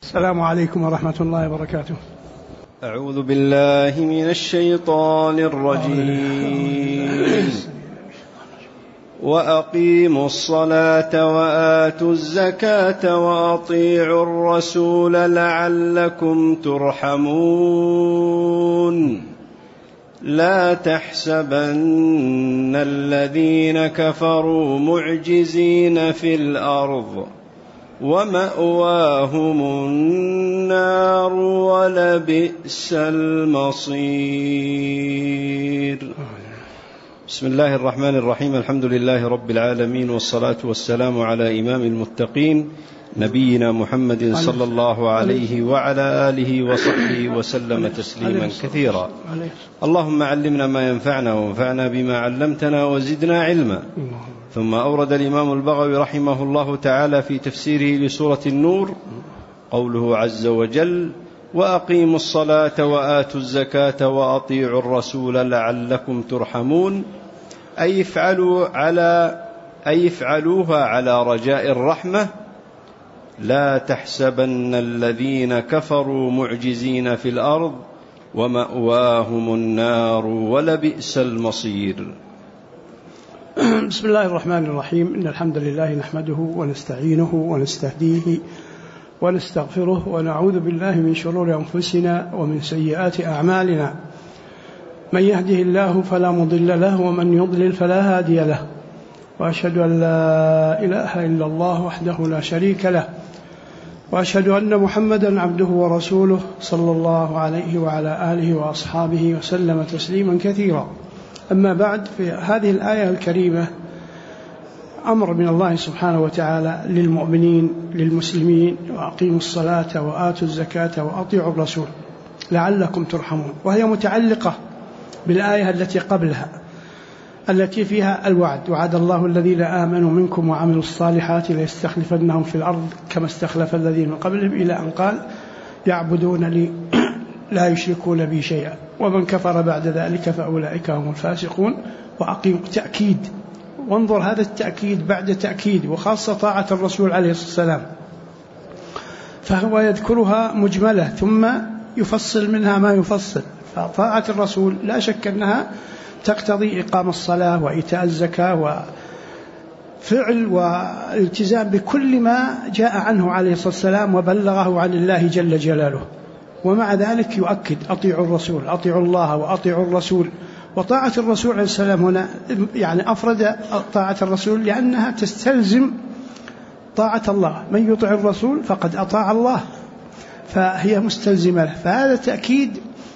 السلام عليكم ورحمة الله وبركاته. أعوذ بالله من الشيطان الرجيم. وأقيموا الصلاة وآتوا الزكاة وأطيعوا الرسول لعلكم ترحمون. لا تحسبن الذين كفروا معجزين في الأرض ومأواهم النار ولبئس المصير. بسم الله الرحمن الرحيم. الحمد لله رب العالمين، والصلاة والسلام على إمام المتقين نبينا محمد صلى الله عليه وعلى آله وصحبه وسلم تسليما كثيرا. اللهم علمنا ما ينفعنا وانفعنا بما علمتنا وزدنا علما. ثم أورد الإمام البغوي رحمه الله تعالى في تفسيره لسورة النور قوله عز وجل: وأقيموا الصلاة وآتوا الزكاة وأطيعوا الرسول لعلكم ترحمون، أي افعلوها على رجاء الرحمة. لا تحسبن الذين كفروا معجزين في الأرض ومأواهم النار ولبئس المصير. بسم الله الرحمن الرحيم. إن الحمد لله نحمده ونستعينه ونستهديه ونستغفره ونعوذ بالله من شرور أنفسنا ومن سيئات أعمالنا. من يهده الله فلا مضل له ومن يضلل فلا هادي له، وأشهد أن لا إله إلا الله وحده لا شريك له، وأشهد أن محمدا عبده ورسوله صلى الله عليه وعلى آله وأصحابه وسلم تسليما كثيرا. أما بعد، في هذه الآية الكريمة أمر من الله سبحانه وتعالى للمؤمنين للمسلمين: وأقيموا الصلاة وآتوا الزكاة وأطيعوا الرسول لعلكم ترحمون، وهي متعلقة بالآية التي قبلها التي فيها الوعد: وعد الله الذين آمنوا منكم وعملوا الصالحات ليستخلفنهم في الأرض كما استخلف الذين من قبلهم، إلى أن قال: يعبدونني لا يشركون بي شيئا ومن كفر بعد ذلك فأولئك هم الفاسقون. وأقيموا تأكيد، وانظر هذا التأكيد بعد تأكيد، وخاصة طاعة الرسول عليه الصلاة والسلام، فهو يذكرها مجملة ثم يفصل منها ما يفصل. فطاعة الرسول لا شك أنها تقتضي إقام الصلاة وإيتاء الزكاة وفعل والالتزام بكل ما جاء عنه عليه الصلاة والسلام وبلغه عن الله جل جلاله. ومع ذلك يؤكد: أطيعوا الرسول، أطيعوا الله وأطيعوا الرسول. وطاعة الرسول عليه السلام هنا يعني أفرد طاعة الرسول لأنها تستلزم طاعة الله. من يطع الرسول فقد أطاع الله، فهي مستلزمة له. فهذا تأكيد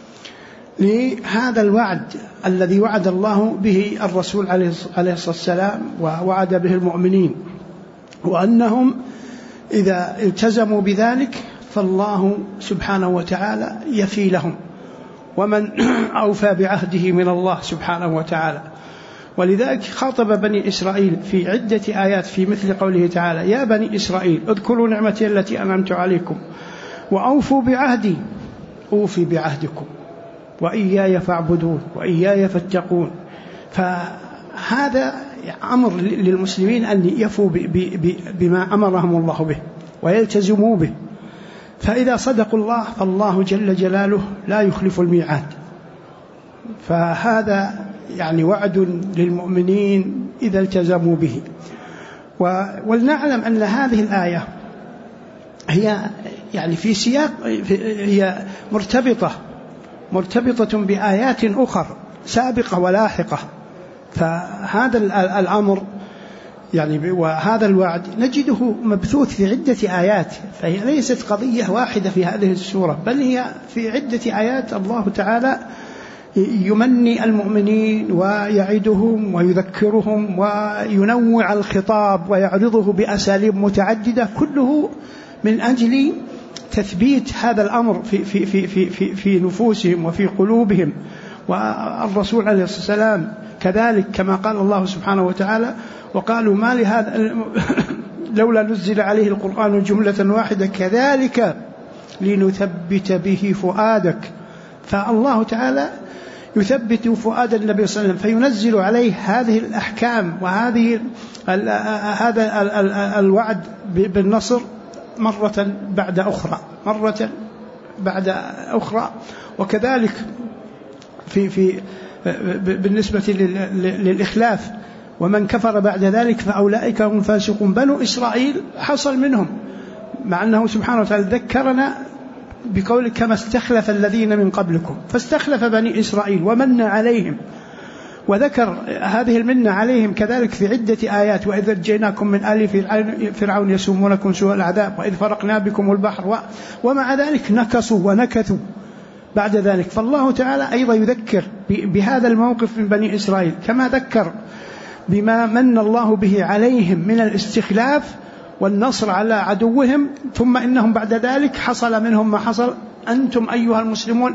لهذا الوعد الذي وعد الله به الرسول عليه الصلاة والسلام ووعد به المؤمنين، وأنهم إذا التزموا بذلك فالله سبحانه وتعالى يفي لهم، ومن أوفى بعهده من الله سبحانه وتعالى. ولذلك خاطب بني إسرائيل في عدة آيات في مثل قوله تعالى: يا بني إسرائيل اذكروا نعمتي التي أنعمت عليكم وأوفوا بعهدي أوفي بعهدكم وإياي فاعبدون وإياي فاتقون. فهذا أمر للمسلمين أن يفوا بما أمرهم الله به ويلتزموا به. فإذا صدقوا الله فالله جل جلاله لا يخلف الميعاد. فهذا يعني وعد للمؤمنين إذا التزموا به. ولنعلم أن هذه الآية هي يعني في سياق، هي مرتبطة بآيات أخرى سابقة ولاحقة. فهذا الأمر يعني وهذا الوعد نجده مبثوث في عدة آيات، فهي ليست قضية واحدة في هذه السورة، بل هي في عدة آيات الله تعالى يمني المؤمنين ويعدهم ويذكرهم وينوع الخطاب ويعرضه بأساليب متعددة، كله من أجل تثبيت هذا الأمر في نفوسهم وفي قلوبهم. والرسول عليه الصلاة والسلام كذلك، كما قال الله سبحانه وتعالى: وقالوا ما لهذا لولا نزل عليه القرآن جملة واحدة كذلك لنثبت به فؤادك. فالله تعالى يثبت فؤاد النبي صلى الله عليه وسلم فينزل عليه هذه الأحكام وهذه هذا الوعد بالنصر مرة بعد أخرى. وكذلك بالنسبة للإخلاف، ومن كفر بعد ذلك فأولئك هم الفاسقون. بنو إسرائيل حصل منهم، مع أنه سبحانه وتعالى ذكرنا بقول كما استخلف الذين من قبلكم، فاستخلف بني إسرائيل ومن عليهم، وذكر هذه المنة عليهم كذلك في عدة آيات: وإذ نجيناكم من آل فرعون يسومونكم سوء العذاب وإذ فرقنا بكم البحر، ومع ذلك نكصوا ونكثوا بعد ذلك. فالله تعالى أيضا يذكر بهذا الموقف من بني إسرائيل، كما ذكر بما من الله به عليهم من الاستخلاف والنصر على عدوهم، ثم إنهم بعد ذلك حصل منهم ما حصل. أنتم أيها المسلمون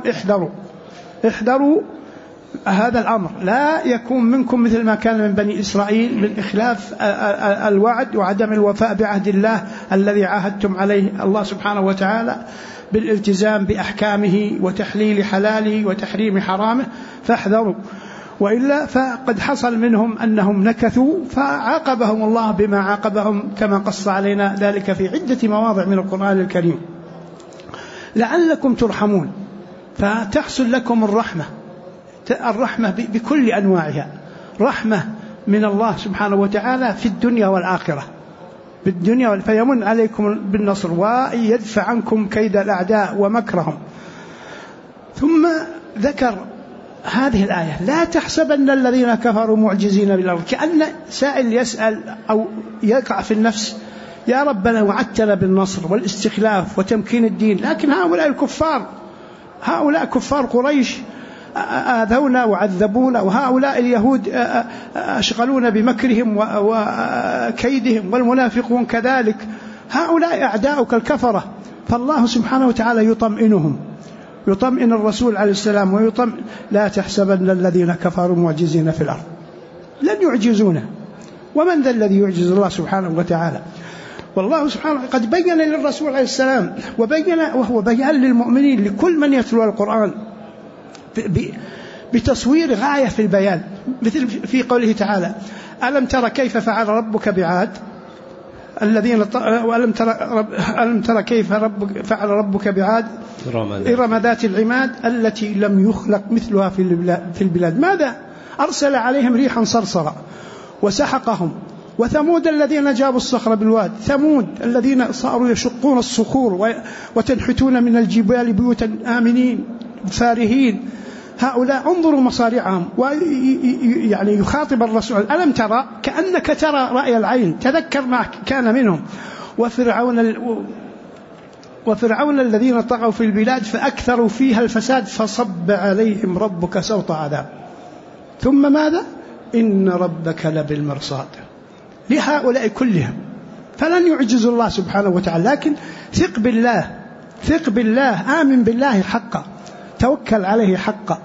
احذروا هذا الأمر، لا يكون منكم مثل ما كان من بني إسرائيل من إخلاف الوعد وعدم الوفاء بعهد الله الذي عاهدتم عليه الله سبحانه وتعالى بالالتزام بأحكامه وتحليل حلاله وتحريم حرامه، فاحذروا. وإلا فقد حصل منهم أنهم نكثوا فعاقبهم الله بما عاقبهم، كما قص علينا ذلك في عدة مواضع من القرآن الكريم، لعلكم ترحمون، فتحصل لكم الرحمة بكل أنواعها، رحمة من الله سبحانه وتعالى في الدنيا والآخرة، فيمن عليكم بالنصر ويدفع عنكم كيد الأعداء ومكرهم. ثم ذكر هذه الآية: لا تحسبن الذين كفروا معجزين بالأرض. كأن سائل يسأل أو يقع في النفس: يا ربنا وعدتنا بالنصر والاستخلاف وتمكين الدين، لكن هؤلاء كفار قريش آذونا وعذبونا، وهؤلاء اليهود أشغلونا بمكرهم وكيدهم، والمنافقون كذلك، هؤلاء أعداؤك الكفرة. فالله سبحانه وتعالى يطمئن الرسول عليه السلام لا تحسبن الذين كفروا معجزين في الأرض، لن يعجزونه، ومن ذا الذي يعجز الله سبحانه وتعالى؟ والله سبحانه قد بين للرسول عليه السلام وهو بيان للمؤمنين لكل من يتلو القرآن بتصوير غاية في البيان، مثل في قوله تعالى: ألم ترى كيف فعل ربك بعاد ألم ترى كيف فعل ربك بعاد إرم ذات العماد التي لم يخلق مثلها في البلاد. ماذا؟ أرسل عليهم ريحا صرصرا وسحقهم. وثمود الذين جابوا الصخر بالواد، ثمود الذين صاروا يشقون الصخور وتنحتون من الجبال بيوتا آمنين فارهين. هؤلاء انظروا مصارعهم، ويعني يخاطب الرسول: ألم ترى، كأنك ترى رأي العين، تذكر ما كان منهم. وفرعون الذين طغوا في البلاد فأكثروا فيها الفساد فصب عليهم ربك سوط عذاب. ثم ماذا؟ إن ربك لبالمرصاد. لهؤلاء كلهم فلن يعجز الله سبحانه وتعالى، لكن ثق بالله، آمن بالله حقا، توكل عليه حقا،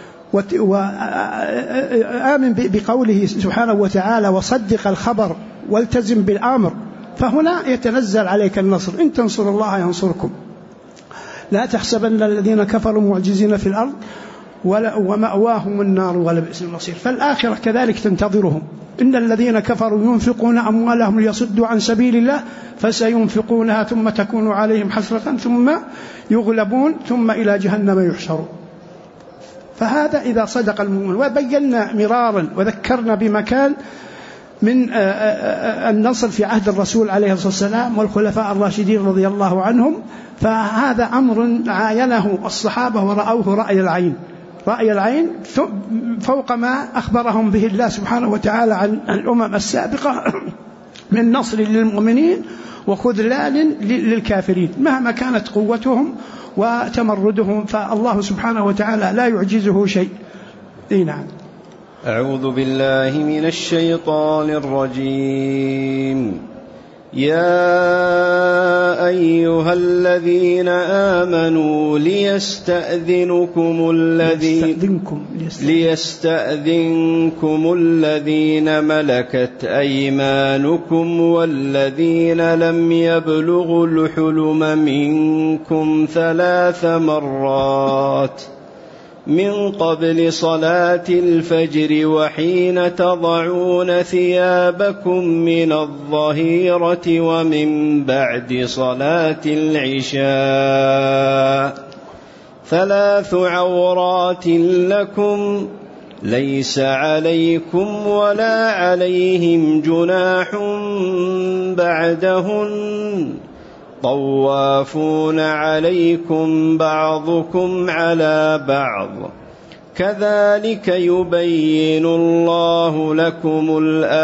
وآمن بقوله سبحانه وتعالى، وصدق الخبر والتزم بالأمر، فهنا يتنزل عليك النصر. إن تنصر الله ينصركم. لا تحسبن الذين كفروا معجزين في الأرض ومأواهم النار ولبئس المصير. فالآخرة كذلك تنتظرهم. إن الذين كفروا ينفقون أموالهم ليصدوا عن سبيل الله فسينفقونها ثم تكون عليهم حسرة ثم يغلبون ثم إلى جهنم يحشرون. فهذا إذا صدق المؤمن. وبينا مرارا وذكرنا بما كان من النصر في عهد الرسول عليه الصلاة والسلام والخلفاء الراشدين رضي الله عنهم. فهذا أمر عاينه الصحابة ورأوه رأي العين فوق ما أخبرهم به الله سبحانه وتعالى عن الأمم السابقة من نصر للمؤمنين وخذلان للكافرين مهما كانت قوتهم وتمردهم. فالله سبحانه وتعالى لا يعجزه شيء. نعم. أعوذ بالله من الشيطان الرجيم. يا أيها الذين آمنوا ليستأذنكم الذين ملكت أيمانكم والذين لم يبلغوا الحلم منكم 3 مرات من قبل صلاة الفجر وحين تضعون ثيابكم من الظهيرة ومن بعد صلاة العشاء 3 عورات لكم ليس عليكم ولا عليهم جناح بعدهن طوافون عليكم بعضكم على بعض كذلك يبين الله لكم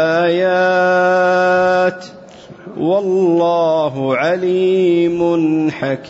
الآيات والله عليم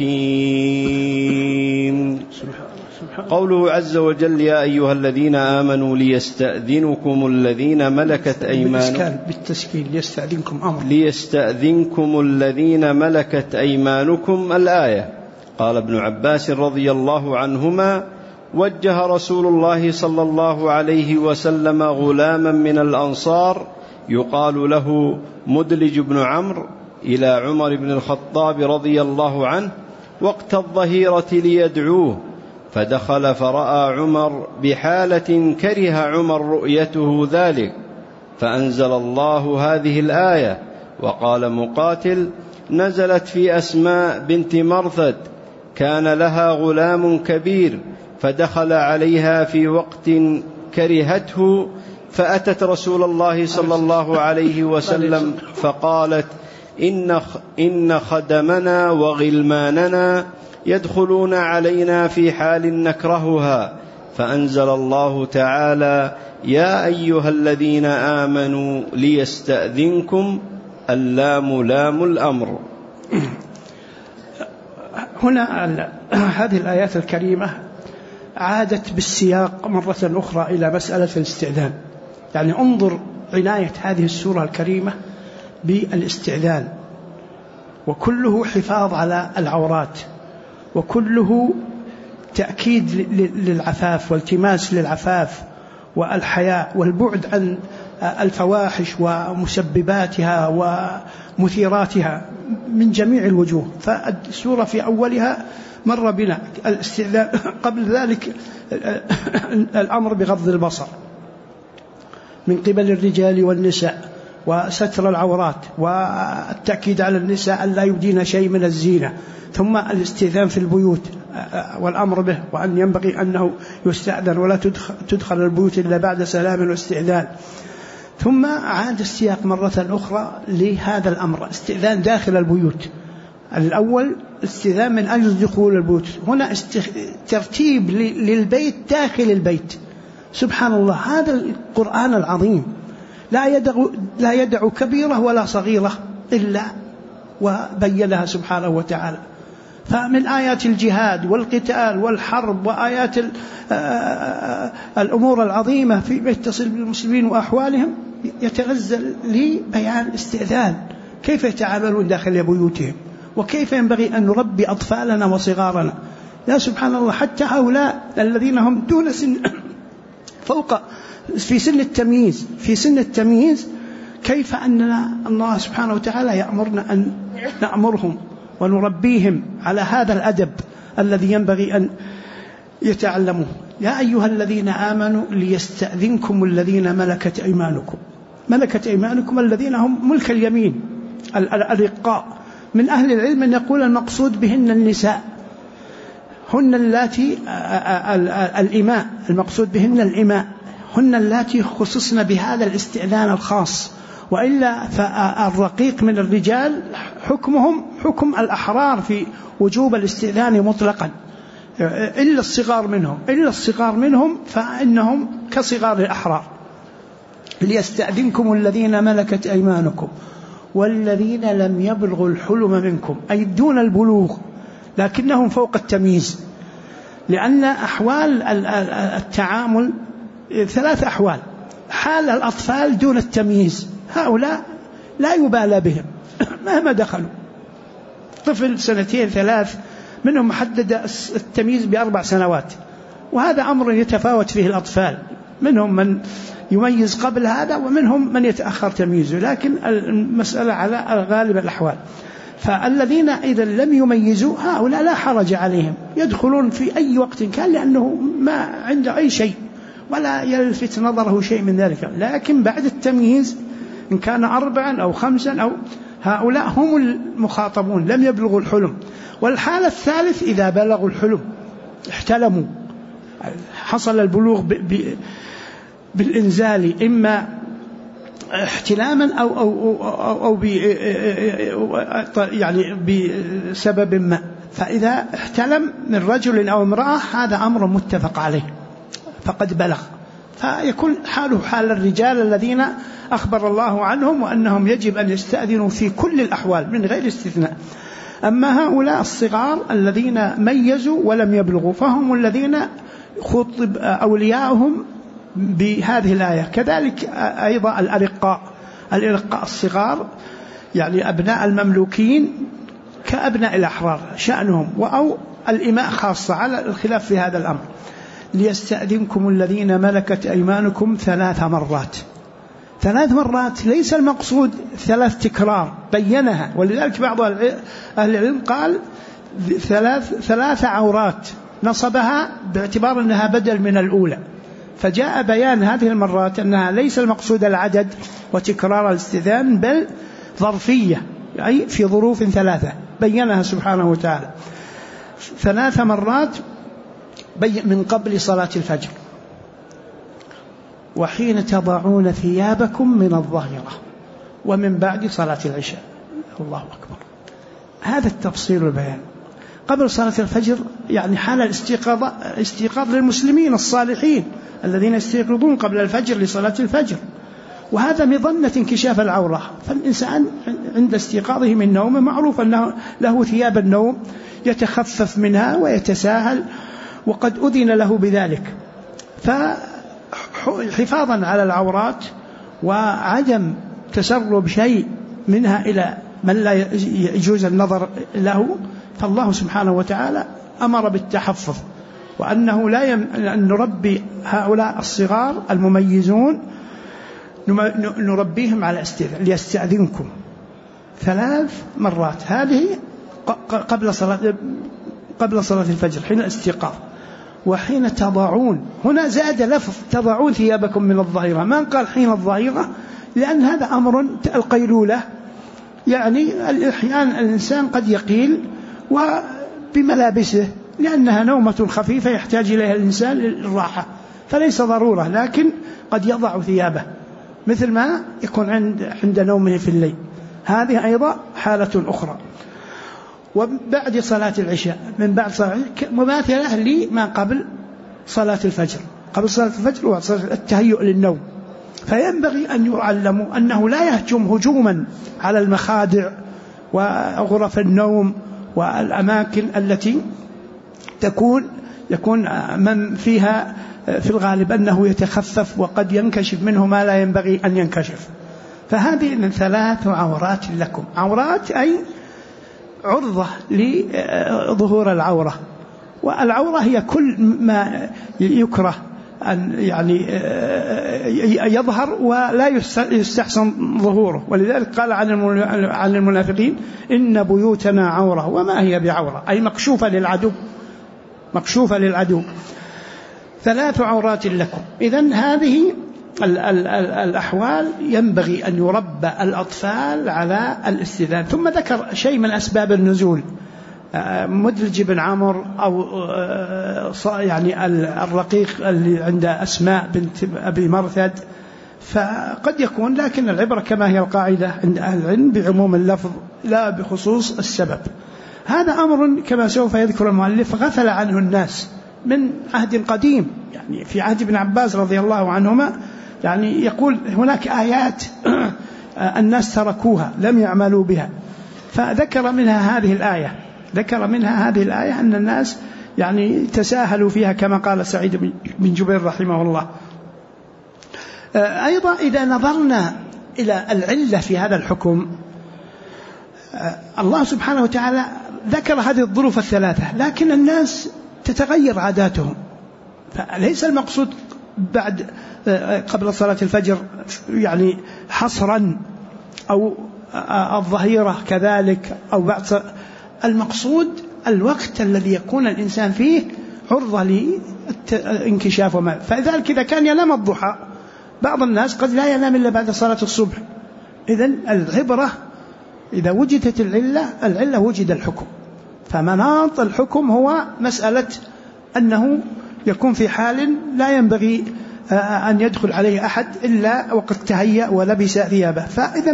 حكيم. قوله عز وجل يا أيها الذين آمنوا ليستأذنكم الذين ملكت أيمانكم بالتسكين ليستأذنكم ليستأذنكم الذين ملكت أيمانكم الآية. قال ابن عباس رضي الله عنهما وجه رسول الله صلى الله عليه وسلم غلاما من الأنصار يقال له مدلج بن عمرو إلى عمر بن الخطاب رضي الله عنه وقت الظهيرة ليدعوه، فدخل فرأى عمر بحالة كره عمر رؤيته ذلك، فأنزل الله هذه الآية. وقال مقاتل نزلت في أسماء بنت مرثد كان لها غلام كبير فدخل عليها في وقت كرهته، فأتت رسول الله صلى الله عليه وسلم فقالت إن خدمنا وغلماننا يدخلون علينا في حال نكرهها، فأنزل الله تعالى يا أيها الذين آمنوا ليستأذنكم اللام لام الأمر. هنا هذه الآيات الكريمة عادت بالسياق مرة أخرى إلى مسألة الاستئذان. يعني انظر عناية هذه السورة الكريمة بالاستئذان، وكله حفاظ على العورات، وكله تأكيد للعفاف والتماس للعفاف والحياء والبعد عن الفواحش ومسبباتها ومثيراتها من جميع الوجوه. فالسورة في أولها مر بنا الاستئذان، قبل ذلك الأمر بغض البصر من قبل الرجال والنساء وستر العورات والتأكيد على النساء أن لا يبدين شيء من الزينة، ثم الاستئذان في البيوت والأمر به، وأن ينبغي أنه يستأذن ولا تدخل البيوت إلا بعد سلام واستئذان. ثم عاد السياق مرة أخرى لهذا الأمر استئذان داخل البيوت. الأول استئذان من أجل دخول البيوت، هنا ترتيب للبيت داخل البيت. سبحان الله، هذا القرآن العظيم لا يدع كبيرة ولا صغيرة إلا وبينها سبحانه وتعالى. فمن آيات الجهاد والقتال والحرب وآيات الأمور العظيمة في يتصل بالمسلمين وأحوالهم يتغزل لبيان استئذان، كيف يتعاملون داخل بيوتهم، وكيف ينبغي أن نربي أطفالنا وصغارنا. لا سبحان الله، حتى هؤلاء الذين هم دون سن فوق في سن التمييز كيف أننا الله سبحانه وتعالى يأمرنا أن نأمرهم ونربيهم على هذا الأدب الذي ينبغي أن يتعلموه. يا أيها الذين آمنوا ليستأذنكم الذين ملكت أيمانكم الذين هم ملك اليمين الرقاء. من أهل العلم أن يقول المقصود بهن النساء، هن اللاتي الإماء، المقصود بهن الإماء، هن اللاتي خصصن بهذا الاستئذان الخاص، وإلا فالرقيق من الرجال حكمهم حكم الأحرار في وجوب الاستئذان مطلقا، إلا الصغار منهم فإنهم كصغار الأحرار. ليستأذنكم الذين ملكت أيمانكم والذين لم يبلغوا الحلم منكم، أي دون البلوغ لكنهم فوق التمييز، لأن أحوال التعامل 3 أحوال. حال الأطفال دون التمييز، هؤلاء لا يبالى بهم مهما دخلوا، طفل 2 3 منهم محدد التمييز ب4 سنوات، وهذا أمر يتفاوت فيه الأطفال، منهم من يميز قبل هذا ومنهم من يتأخر تمييزه، لكن المسألة على غالب الأحوال. فالذين إذا لم يميزوا هؤلاء لا حرج عليهم، يدخلون في أي وقت كان لأنه ما عنده أي شيء ولا يلفت نظره شيء من ذلك. لكن بعد التمييز إن كان 4 أو 5 أو هؤلاء هم المخاطبون لم يبلغوا الحلم. والحالة الثالث إذا بلغوا الحلم احتلموا، حصل البلوغ بالإنزال إما احتلاما أو يعني بسبب ما. فإذا احتلم من رجل أو امرأة هذا أمر متفق عليه فقد بلغ، فيكون حاله حال الرجال الذين أخبر الله عنهم وأنهم يجب أن يستأذنوا في كل الأحوال من غير استثناء. أما هؤلاء الصغار الذين ميزوا ولم يبلغوا فهم الذين خطب أولياءهم بهذه الآية. كذلك أيضا الأرقاء الصغار يعني أبناء المملوكين كأبناء الأحرار شأنهم، أو الإماء خاصة على الخلاف في هذا الأمر. ليستأذنكم الذين ملكت أيمانكم 3 مرات. 3 مرات ليس المقصود 3 تكرار، بينها. ولذلك بعض أهل العلم قال 3 عورات نصبها باعتبار أنها بدل من الأولى، فجاء بيان هذه المرات أنها ليس المقصود العدد وتكرار الاستئذان بل ظرفية، أي في ظروف 3 بينها سبحانه وتعالى. 3 مرات من قبل صلاة الفجر، وحين تضعون ثيابكم من الظهيرة، ومن بعد صلاة العشاء. الله أكبر. هذا التفصيل والبيان. قبل صلاة الفجر يعني حال الاستيقاظ للمسلمين الصالحين الذين يستيقظون قبل الفجر لصلاة الفجر، وهذا مظنة انكشاف العورة. فالإنسان عند استيقاظه من نومه معروف أنه له ثياب النوم يتخفف منها ويتساهل، وقد أذن له بذلك. فحفاظا على العورات وعدم تسرب شيء منها إلى من لا يجوز النظر له، فالله سبحانه وتعالى أمر بالتحفظ، وأنه أن نربي هؤلاء الصغار المميزون نربيهم على ليستأذنكم 3 مرات. هذه قبل صلاة الفجر حين الاستيقاظ. وحين تضعون، هنا زاد لفظ تضعون ثيابكم من الظهيرة، ما قال حين الظهيرة، لأن هذا أمر القيلولة، يعني الأحيان الإنسان قد يقيل وبملابسه لأنها نومة خفيفة يحتاج إليها الإنسان للراحة، فليس ضرورة، لكن قد يضع ثيابه مثل ما يكون عند نومه في الليل. هذه أيضا حالة أخرى. وبعد صلاة العشاء، من بعد صلاة مماثلة لما قبل صلاة الفجر. قبل صلاة الفجر والتهيؤ للنوم، فينبغي أن يعلموا أنه لا يهجم هجوما على المخادع وغرف النوم والأماكن التي يكون من فيها في الغالب أنه يتخفف وقد ينكشف منه ما لا ينبغي أن ينكشف. فهذه من 3 عورات لكم. عورات أي عرضة لظهور العورة، والعورة هي كل ما يكره أن يعني يظهر ولا يستحسن ظهوره. ولذلك قال عن المنافقين إن بيوتنا عورة وما هي بعورة، أي مكشوفة للعدو. 3 عورات لكم. إذن هذه الأحوال ينبغي أن يربى الأطفال على الاستئذان. ثم ذكر شيء من أسباب النزول، مدلج بن عمرو أو يعني الرقيق اللي عند أسماء بنت أبي مرثد، فقد يكون، لكن العبرة كما هي القاعدة عند أهل العلم بعموم اللفظ لا بخصوص السبب. هذا أمر كما سوف يذكر المؤلف غفل عنه الناس من عهد قديم، يعني في عهد ابن عباس رضي الله عنهما، يعني يقول هناك آيات الناس تركوها لم يعملوا بها، فذكر منها هذه الآية أن الناس يعني تساهلوا فيها كما قال سعيد بن جبير رحمه الله. أيضا إذا نظرنا إلى العلة في هذا الحكم، الله سبحانه وتعالى ذكر هذه الظروف ال3، لكن الناس تتغير عاداتهم، فليس المقصود قبل صلاة الفجر يعني حصرا أو الظهيرة كذلك أو بعد. المقصود الوقت الذي يكون الإنسان فيه عرضة للانكشاف وما. فلذلك إذا كان ينام الضحى، بعض الناس قد لا ينام إلا بعد صلاة الصبح. إذن العبرة إذا وجدت العلة وجد الحكم. فمناط الحكم هو مسألة أنه يكون في حال لا ينبغي أن يدخل عليه أحد إلا وقد تهيأ ولبس ثيابه. فإذا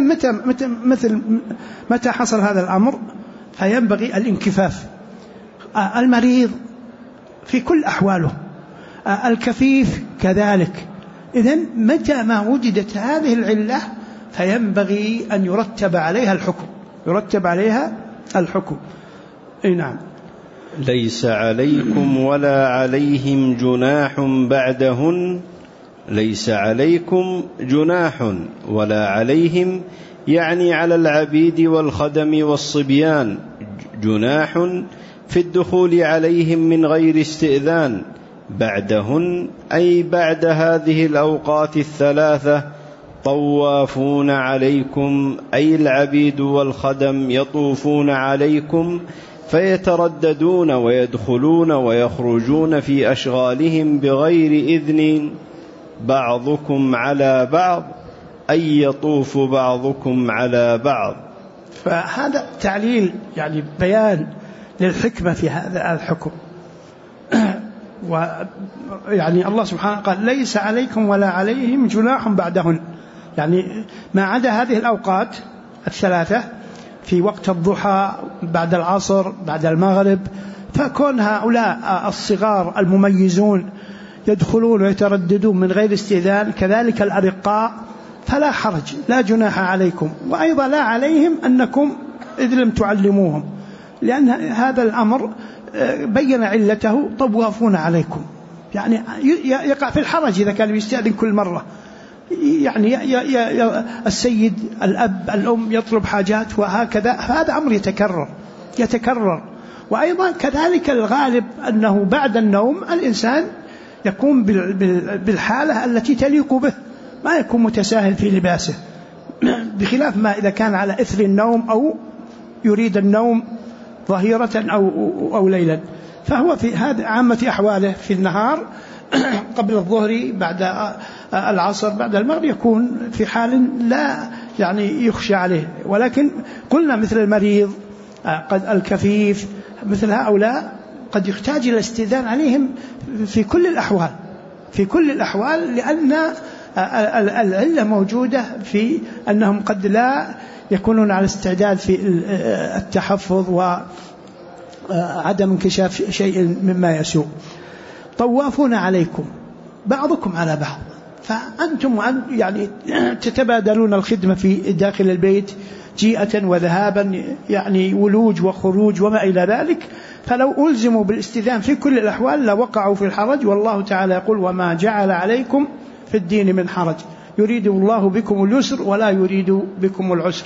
متى حصل هذا الأمر فينبغي الانكفاف. المريض في كل أحواله، الكفيف كذلك. إذن متى ما وجدت هذه العلة فينبغي أن يرتب عليها الحكم. نعم. ليس عليكم ولا عليهم جناح بعدهن. ليس عليكم جناح ولا عليهم، يعني على العبيد والخدم والصبيان جناح في الدخول عليهم من غير استئذان. بعدهن أي بعد هذه الأوقات الثلاثة طوافون عليكم، أي العبيد والخدم يطوفون عليكم فيترددون ويدخلون ويخرجون في أشغالهم بغير إذن بعضكم على بعض، أي يطوف بعضكم على بعض. فهذا تعليل يعني بيان للحكمة في هذا الحكم. ويعني الله سبحانه قال ليس عليكم ولا عليهم جناح بعدهن، يعني ما عدا هذه الأوقات الثلاثة في وقت الضحى بعد العصر بعد المغرب، فكون هؤلاء الصغار المميزون يدخلون ويترددون من غير استئذان، كذلك الأرقاء، فلا حرج، لا جناح عليكم. وأيضا لا عليهم أنكم إذ لم تعلموهم، لأن هذا الأمر بين علته طوافون عليكم، يعني يقع في الحرج إذا كان يستأذن كل مرة. يعني السيد الأب الأم يطلب حاجات وهكذا، هذا أمر يتكرر. وأيضا كذلك الغالب أنه بعد النوم الإنسان يكون بالحالة التي تليق به، ما يكون متساهل في لباسه، بخلاف ما إذا كان على إثر النوم أو يريد النوم ظهيرة أو ليلا. فهو في هذا عامة أحواله في النهار قبل الظهر بعد العصر بعد المغرب يكون في حال لا يعني يخشى عليه. ولكن قلنا مثل المريض قد الكفيف مثل هؤلاء قد يحتاج إلى الاستئذان عليهم في كل الأحوال لأن العلة موجودة في أنهم قد لا يكونون على استعداد في التحفظ وعدم انكشاف شيء مما يسوء. طوافون عليكم بعضكم على بعض، فأنتم يعني تتبادلون الخدمة في داخل البيت جيئة وذهابا، يعني ولوج وخروج وما إلى ذلك. فلو ألزموا بالاستئذان في كل الأحوال لوقعوا في الحرج. والله تعالى يقول وما جعل عليكم في الدين من حرج يريد الله بكم اليسر ولا يريد بكم العسر.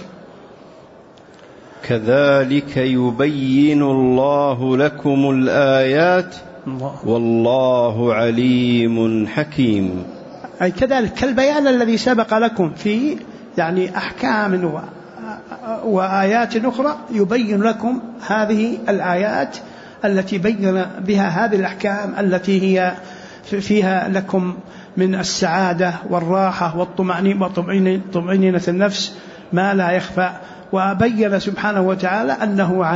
كذلك يبين الله لكم الآيات والله عليم حكيم. أي كذلك كالبيان الذي سبق لكم في يعني أحكام وآيات أخرى يبين لكم هذه الآيات التي بين بها هذه الأحكام التي هي فيها لكم من السعادة والراحة والطمأنينة النفس ما لا يخفى. وبين سبحانه وتعالى أنه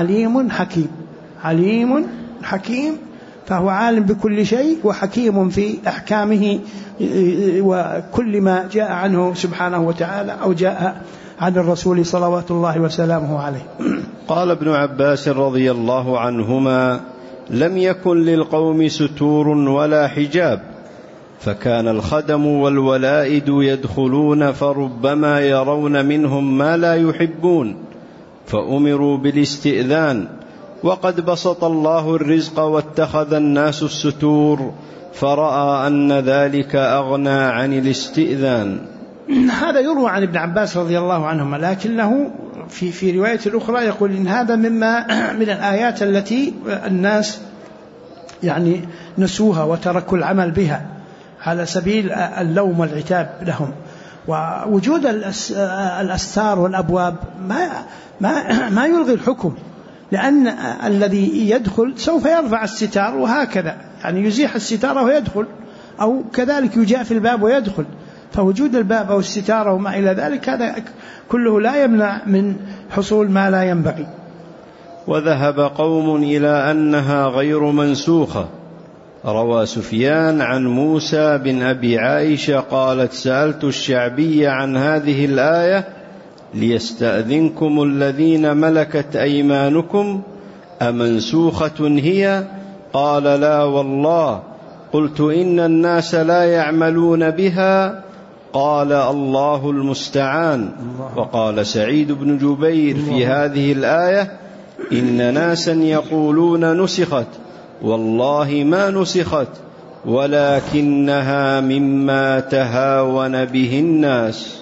عليم حكيم، فهو عالم بكل شيء وحكيم في أحكامه وكل ما جاء عنه سبحانه وتعالى أو جاء عن الرسول صلوات الله وسلامه عليه. قال ابن عباس رضي الله عنهما لم يكن للقوم ستور ولا حجاب، فكان الخدم والولائد يدخلون فربما يرون منهم ما لا يحبون فأمروا بالاستئذان، وقد بسط الله الرزق واتخذ الناس الستور فرأى أن ذلك أغنى عن الاستئذان. هذا يروى عن ابن عباس رضي الله عنهما، لكنه في رواية الأخرى يقول إن هذا من الآيات التي الناس يعني نسوها وتركوا العمل بها على سبيل اللوم والعتاب لهم. ووجود الأستار والأبواب ما يلغي الحكم، لأن الذي يدخل سوف يرفع الستار وهكذا، يعني يزيح الستار ويدخل، أو كذلك يجاء في الباب ويدخل. فوجود الباب أو الستارة وما إلى ذلك هذا كله لا يمنع من حصول ما لا ينبغي. وذهب قوم إلى أنها غير منسوخة. روى سفيان عن موسى بن أبي عائشة قالت: سألت الشعبي عن هذه الآية: ليستأذنكم الذين ملكت أيمانكم أمنسوخة هي؟ قال: لا والله. قلت: إن الناس لا يعملون بها. قال: الله المستعان. وقال سعيد بن جبير في هذه الآية: إن ناسا يقولون نسخت، والله ما نسخت، ولكنها مما تهاون به الناس.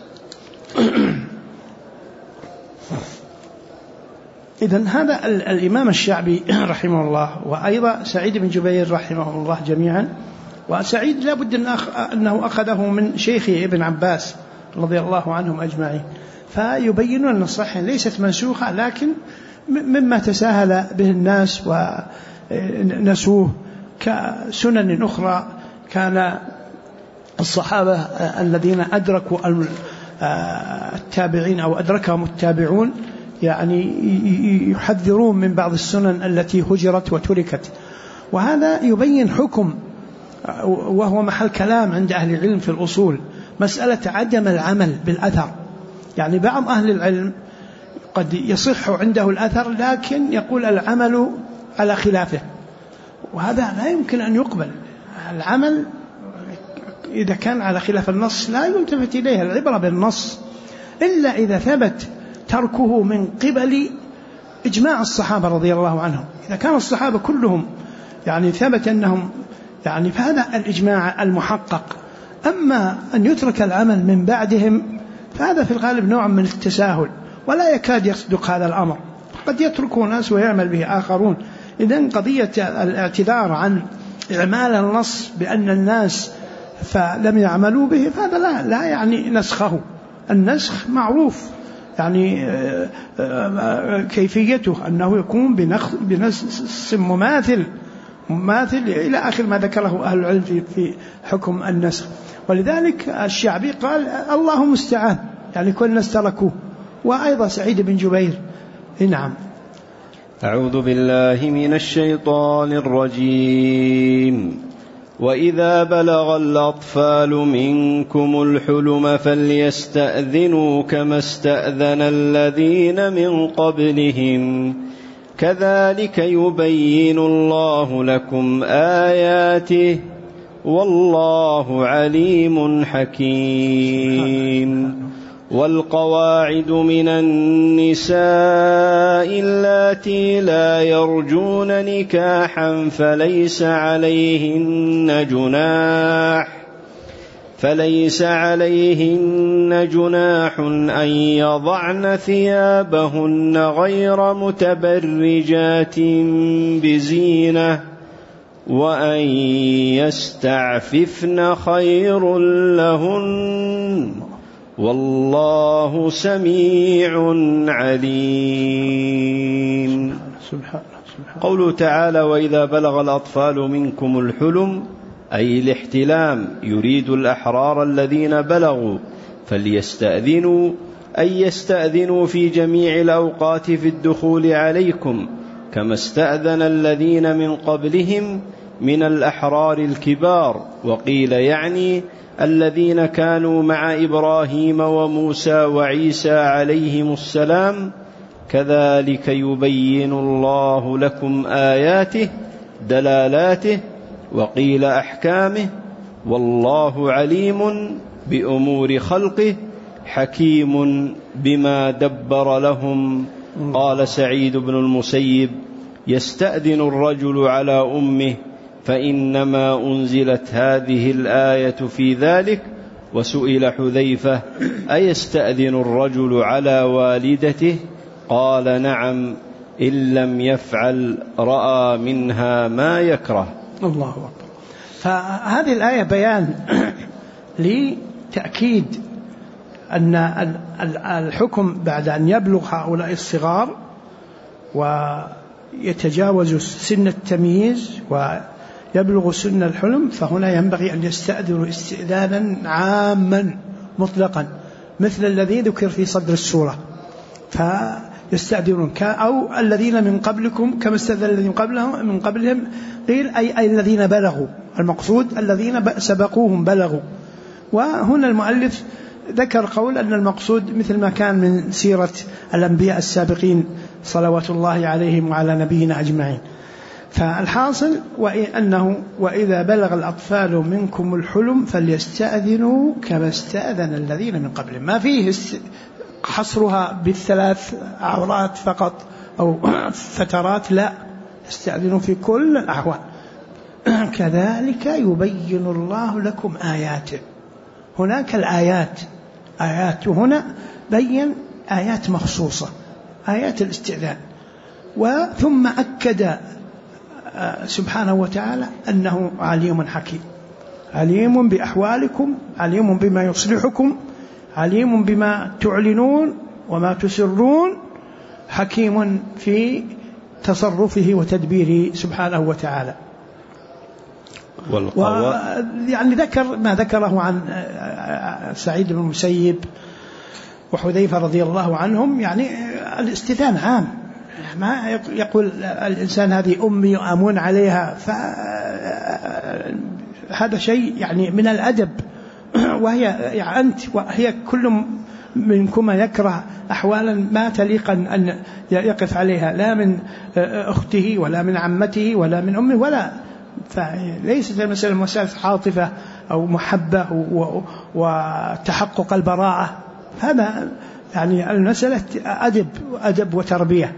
إذن هذا الإمام الشعبي رحمه الله، وأيضا سعيد بن جبير رحمه الله جميعا. وسعيد لا بد أنه أخذه من شيخه ابن عباس رضي الله عنهم أجمعين، فيبينون أن الصحيح ليست منسوخة، لكن مما تساهل به الناس ونسوه كسنن أخرى كان الصحابة الذين أدركوا التابعين أو أدركهم التابعون يعني يحذرون من بعض السنن التي هجرت وتركت. وهذا يبين حكم، وهو محل كلام عند أهل العلم في الأصول، مسألة عدم العمل بالأثر. يعني بعض أهل العلم قد يصح عنده الأثر لكن يقول العمل على خلافه، وهذا لا يمكن أن يقبل. العمل إذا كان على خلاف النص لا يلتفت إليه، العبرة بالنص، إلا إذا ثبت تركه من قبل إجماع الصحابة رضي الله عنهم. إذا كان الصحابة كلهم يعني ثبت أنهم يعني فهذا الإجماع المحقق. أما أن يترك العمل من بعدهم فهذا في الغالب نوع من التساهل، ولا يكاد يصدق هذا الأمر، قد يتركه ناس ويعمل به آخرون. إذن قضية الاعتذار عن إعمال النص بأن الناس فلم يعملوا به فهذا لا يعني نسخه. النسخ معروف يعني كيفيته أنه يكون بنص مماثل إلى آخر ما ذكره أهل العلم في حكم النسخ. ولذلك الشعبي قال الله مستعان، يعني كل الناس تركوه. وأيضا سعيد بن جبير. نعم. أعوذ بالله من الشيطان الرجيم. وإذا بلغ الأطفال منكم الحلم فليستأذنوا كما استأذن الذين من قبلهم كذلك يبين الله لكم آياته والله عليم حكيم. والقواعد من النساء اللاتي لا يرجون نكاحا فليس عليهن جناح أن يضعن ثيابهن غير متبرجات بزينة وأن يستعففن خير لهن والله سميع عليم. قوله تعالى وإذا بلغ الأطفال منكم الحلم أي الاحتلام، يريد الأحرار الذين بلغوا فليستأذنوا أي يستأذنوا في جميع الأوقات في الدخول عليكم كما استأذن الذين من قبلهم من الأحرار الكبار. وقيل يعني الذين كانوا مع إبراهيم وموسى وعيسى عليهم السلام كذلك يبين الله لكم آياته دلالاته وقيل أحكامه والله عليم بأمور خلقه حكيم بما دبر لهم. قال سعيد بن المسيب يستأذن الرجل على أمه فإنما أنزلت هذه الآية في ذلك. وسئل حذيفة أيستأذن الرجل على والدته؟ قال نعم إن لم يفعل رأى منها ما يكره. الله أكبر. فهذه الآية بيان لتأكيد أن الحكم بعد أن يبلغ هؤلاء الصغار ويتجاوز سن التمييز ويبلغ سن الحلم، فهنا ينبغي أن يستأذنوا استئذانا عاما مطلقا مثل الذي ذكر في صدر السورة، فيستأذنون أو الذين من قبلكم كما استأذن الذين من قبلهم، قيل أي الذين بلغوا، المقصود الذين سبقوهم بلغوا. وهنا المؤلف ذكر قول أن المقصود مثل ما كان من سيرة الأنبياء السابقين صلوات الله عليهم وعلى نبينا أجمعين. فالحاصل أنه وإذا بلغ الأطفال منكم الحلم فليستأذنوا كما استأذن الذين من قبلهم، ما فيه حصرها بالثلاث عورات فقط أو فترات، لا، استأذنوا في كل الأحوال. كذلك يبين الله لكم آياته. هناك الآيات وهنا بين آيات مخصوصة، آيات الاستئذان، وثم أكد سبحانه وتعالى أنه عليم حكيم، عليم بأحوالكم، عليم بما يصلحكم، عليم بما تعلنون وما تسرون، حكيم في تصرفه وتدبيره سبحانه وتعالى. يعني ذكر ما ذكره عن سعيد بن المسيب وحذيفة رضي الله عنهم، يعني الاستئذان عام، ما يقول الإنسان هذه أمي وأمون عليها، فهذا شيء يعني من الأدب، وهي يعني أنت وهي كل منكما يكره أحوالا ما تليق أن يقف عليها، لا من أخته ولا من عمته ولا من أمه، ولا، فليست المسألة مسألة عاطفة أو محبة وتحقق البراءة، هذا يعني المسألة أدب وتربية.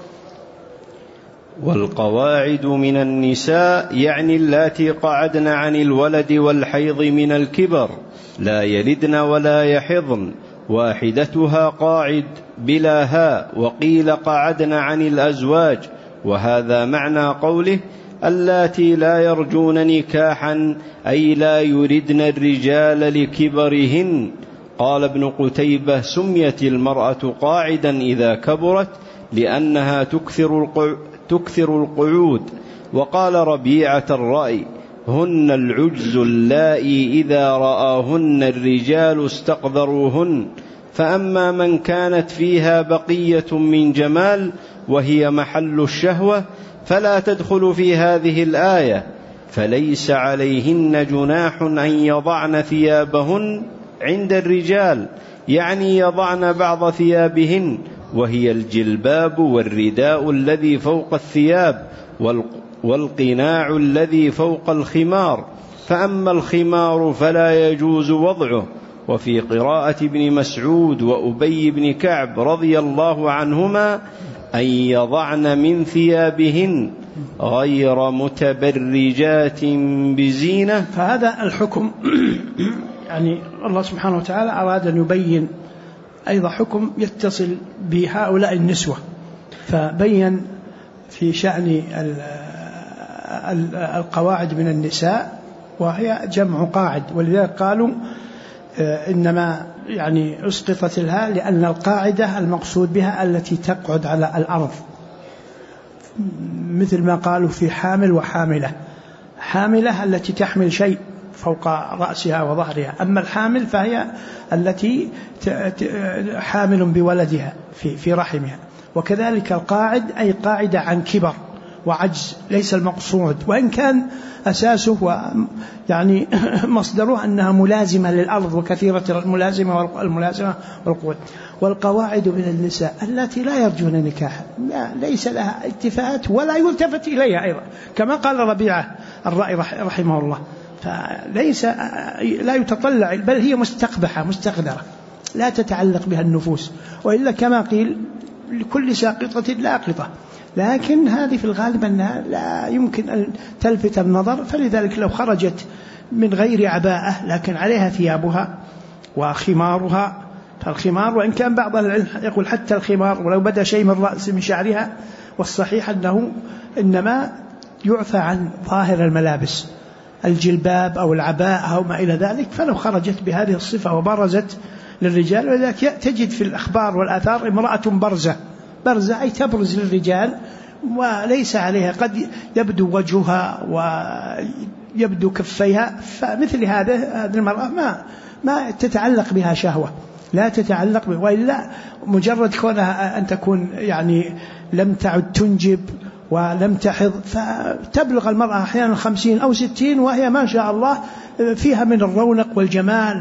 والقواعد من النساء يعني اللاتي قعدن عن الولد والحيض من الكبر لا يلدن ولا يحضن، واحدتها قاعد بلا هاء، وقيل قعدن عن الأزواج، وهذا معنى قوله اللاتي لا يرجون نكاحا أي لا يردن الرجال لكبرهن. قال ابن قتيبة سميت المرأة قاعدا إذا كبرت لأنها تكثر القعود. وقال ربيعة الرأي هن العجز اللائي إذا رآهن الرجال استقذروهن. فأما من كانت فيها بقية من جمال وهي محل الشهوة فلا تدخل في هذه الآية، فليس عليهن جناح أن يضعن ثيابهن عند الرجال، يعني يضعن بعض ثيابهن، وهي الجلباب والرداء الذي فوق الثياب والقناع الذي فوق الخمار. فأما الخمار فلا يجوز وضعه. وفي قراءة ابن مسعود وأبي بن كعب رضي الله عنهما أن يضعن من ثيابهن غير متبرجات بزينة. فهذا الحكم يعني الله سبحانه وتعالى أراد أن يبين أيضا حكم يتصل بهؤلاء النسوة، فبين في شأن القواعد من النساء، وهي جمع قاعد، ولذلك قالوا إنما يعني أسقطت الهاء لأن القاعدة المقصود بها التي تقعد على الأرض، مثل ما قالوا في حامل وحاملة. حاملة التي تحمل شيء فوق رأسها وظهرها، أما الحامل فهي التي حامل بولدها في رحمها. وكذلك القاعد أي قاعدة عن كبر وعجز، ليس المقصود، وإن كان أساسه يعني مصدره أنها ملازمة للأرض وكثيرة الملازمة والقوة. والقواعد من النساء التي لا يرجون نكاحا، ليس لها التفات ولا يلتفت إليها أيضا، كما قال ربيعة الرأي رحمه الله، فليس لا يتطلع، بل هي مستقبحة مستقدرة لا تتعلق بها النفوس، وإلا كما قيل لكل ساقطة لاقطة، لكن هذه في الغالب أنها لا يمكن أن تلفت النظر، فلذلك لو خرجت من غير عباءة لكن عليها ثيابها وخمارها، فالخمار وإن كان بعض العلم يقول حتى الخمار ولو بدا شيء من رأس من شعرها، والصحيح أنه إنما يعفى عن ظاهر الملابس الجلباب أو العباءة أو ما إلى ذلك، فلو خرجت بهذه الصفة وبرزت للرجال. ولذلك تجد في الأخبار والآثار امرأة برزة أي تبرز للرجال وليس عليها، قد يبدو وجهها ويبدو كفيها، فمثل هذه المرأة ما تتعلق بها شهوة، لا تتعلق بها، وإلا مجرد كونها أن تكون يعني لم تعد تنجب ولم تحض، فتبلغ المرأة أحيانا 50 أو 60 وهي ما شاء الله فيها من الرونق والجمال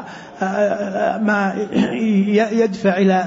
وما يدفع إلى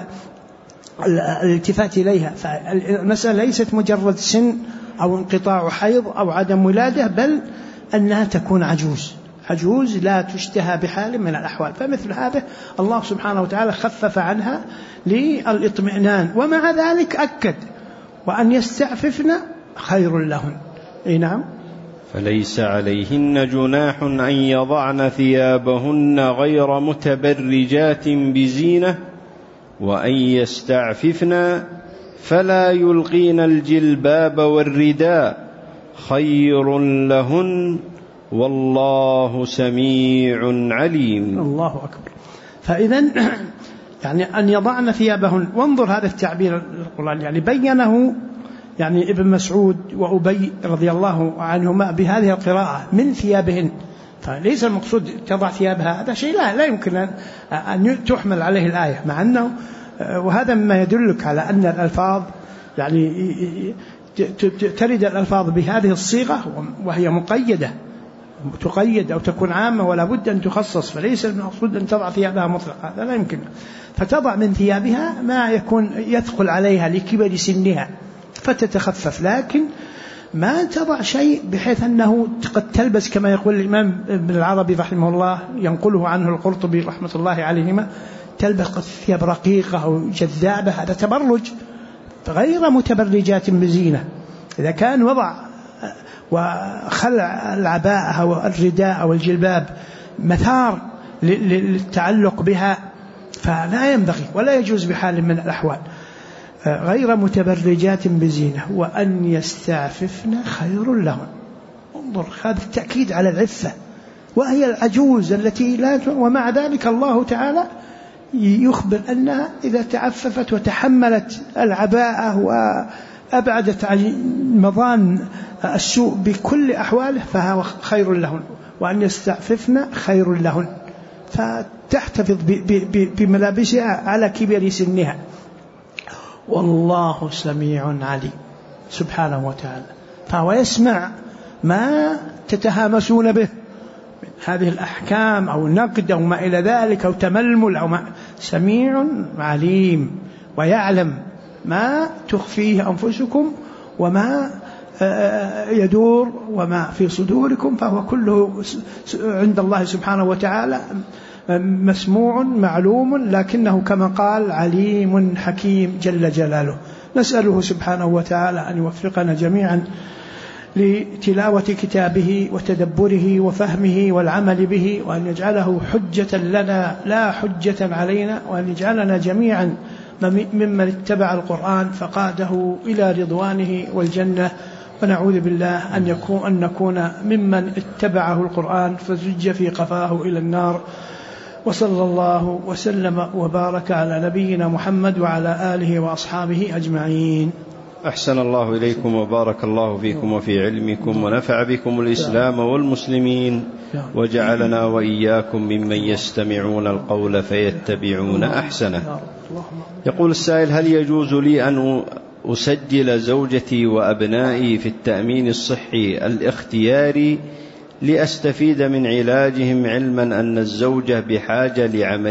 الالتفات إليها. فالمسألة ليست مجرد سن أو انقطاع حيض أو عدم ولادة، بل أنها تكون عجوز لا تشتهى بحال من الأحوال. فمثل هذا الله سبحانه وتعالى خفف عنها للإطمئنان، ومع ذلك أكد وأن يستعففن خير لهن. نعم. فليس عليهن جناح أن يضعن ثيابهن غير متبرجات بزينة وأن يستعففن فلا يلقين الجلباب والرداء خير لهن والله سميع عليم. الله أكبر. فإذن يعني أن يضعن ثيابهن، وانظر هذا التعبير القرآن يعني بينه يعني ابن مسعود وأبي رضي الله عنهما بهذه القراءة من ثيابهن، فليس المقصود تضع ثيابها، هذا شيء لا يمكن أن تحمل عليه الآية، مع أنه وهذا مما يدلك على أن الألفاظ يعني ترد الألفاظ بهذه الصيغة وهي مقيدة تقيد أو تكون عامة ولا بد أن تخصص، فليس المقصود أن تضع ثيابها مطلقا، هذا لا يمكن. فتضع من ثيابها ما يكون يثقل عليها لكبر سنها فتتخفف، لكن ما تضع شيء بحيث أنه قد تلبس كما يقول الإمام ابن العربي رحمه الله، ينقله عنه القرطبي رحمة الله عليهما، تلبس قد ثياب رقيقة أو جذابة، هذا تبرج غير متبرجات بزينة. إذا كان وضع وخلع العباءة أو الرداء أو الجلباب مثار للتعلق بها فلا ينبغي ولا يجوز بحال من الأحوال، غير متبرجات بزينة وأن يستعففن خير لهن. انظر هذا التأكيد على العفة، وهي العجوز التي لا ومع ذلك الله تعالى يخبر أنها إذا تعففت وتحملت العباءة وأبعدت عن مظان السوء بكل أحواله فهو خير لهن، وأن يستعففن خير لهن، فتحتفظ بملابسها على كبر سنها. والله سميع عليم سبحانه وتعالى، فهو يسمع ما تتهامسون به من هذه الأحكام أو نقد أو ما إلى ذلك أو تململ أو ما، سميع عليم ويعلم ما تخفيه أنفسكم وما يدور وما في صدوركم، فهو كله عند الله سبحانه وتعالى مسموع معلوم، لكنه كما قال عليم حكيم جل جلاله. نسأله سبحانه وتعالى أن يوفقنا جميعا لتلاوة كتابه وتدبره وفهمه والعمل به، وأن يجعله حجة لنا لا حجة علينا، وأن يجعلنا جميعا ممن اتبع القرآن فقاده إلى رضوانه والجنة، ونعوذ بالله أن نكون ممن اتبعه القرآن فزج في قفاه إلى النار. وصلى الله وسلم وبارك على نبينا محمد وعلى آله وأصحابه أجمعين. أحسن الله إليكم وبارك الله فيكم وفي علمكم ونفع بكم الإسلام والمسلمين، وجعلنا وإياكم ممن يستمعون القول فيتبعون أحسنه. يقول السائل: هل يجوز لي أن أسجل زوجتي وأبنائي في التأمين الصحي الاختياري لأستفيد من علاجهم، علما أن الزوجة بحاجة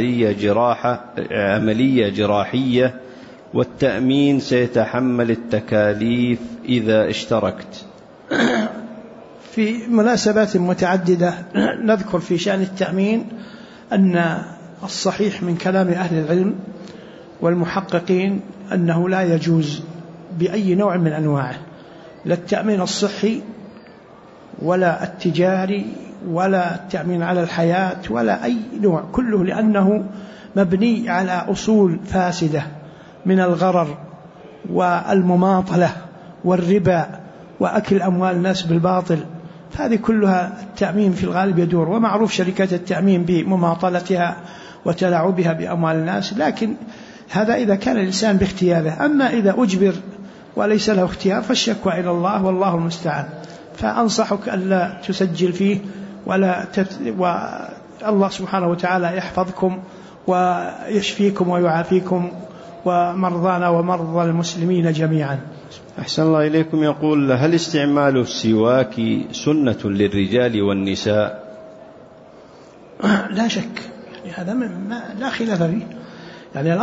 لعملية جراحية والتأمين سيتحمل التكاليف إذا اشتركت؟ في مناسبات متعددة نذكر في شأن التأمين أن الصحيح من كلام أهل العلم والمحققين أنه لا يجوز بأي نوع من أنواعه، لا التأمين الصحي ولا التجاري ولا التأمين على الحياة ولا أي نوع، كله لأنه مبني على أصول فاسدة من الغرر والمماطلة والربا وأكل أموال الناس بالباطل، هذه كلها التأمين في الغالب يدور، ومعروف شركات التأمين بمماطلتها وتلاعبها بأموال الناس، لكن هذا إذا كان الإنسان باختياره. أما إذا أجبر وليس له اختيار فالشكوى إلى الله والله المستعان. فأنصحك ألا تسجل فيه والله سبحانه وتعالى يحفظكم ويشفيكم ويعافيكم ومرضانا ومرضى المسلمين جميعا. أحسن الله إليكم. يقول: هل استعمال السواك سنة للرجال والنساء؟ لا شك، يعني هذا لا خلاف فيه. يعني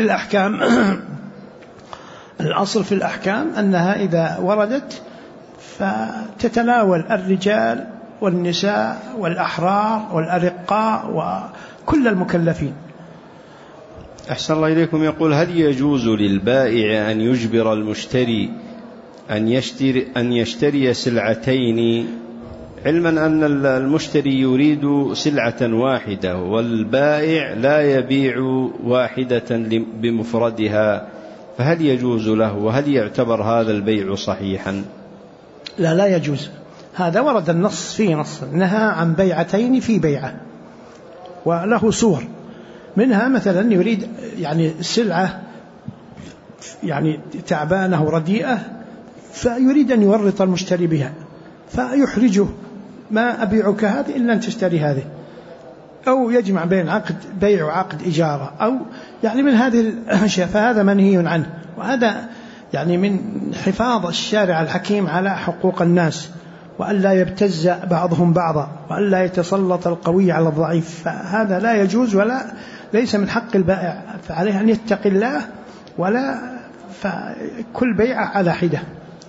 الأصل في الأحكام أنها إذا وردت فتتناول الرجال والنساء والأحرار والأرقاء وكل المكلفين. أحسن الله إليكم. يقول: هل يجوز للبائع أن يجبر المشتري أن يشتري سلعتين، علما أن المشتري يريد سلعة واحدة والبائع لا يبيع واحدة بمفردها، فهل يجوز له وهل يعتبر هذا البيع صحيحا؟ لا يجوز. هذا ورد النص فيه نص نهى عن بيعتين في بيعة، وله صور منها مثلا يريد يعني سلعة يعني تعبانة ورديئة فيريد أن يورط المشتري بها فيحرجه: ما أبيعك هذه إلا أن تشتري هذه، أو يجمع بين عقد بيع وعقد إجارة، أو يعني من هذه الأشياء، فهذا منهي عنه. وهذا يعني من حفاظ الشارع الحكيم على حقوق الناس، وألا يبتز بعضهم بعضا، وألا يتسلط القوي على الضعيف، فهذا لا يجوز ولا ليس من حق البائع، فعليه أن يتقي الله ولا فكل بيعة على حدة.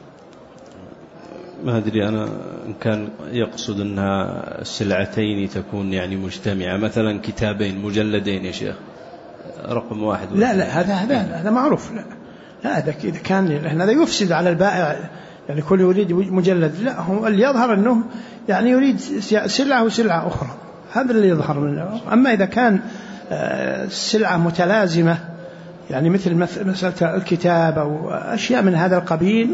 ما أدري أنا إن كان يقصد أنها السلعتين تكون يعني مجتمعة، مثلا كتابين مجلدين يا شيخ رقم واحد. لا هذا معروف. لا هذا إذا كان هذا يفسد على البائع، يعني كل يريد مجلد. لا، هو اللي يظهر أنه يعني يريد سلعة وسلعة أخرى، هذا اللي يظهر منه. أما إذا كان سلعة متلازمة يعني مثل مسألة الكتاب أو أشياء من هذا القبيل،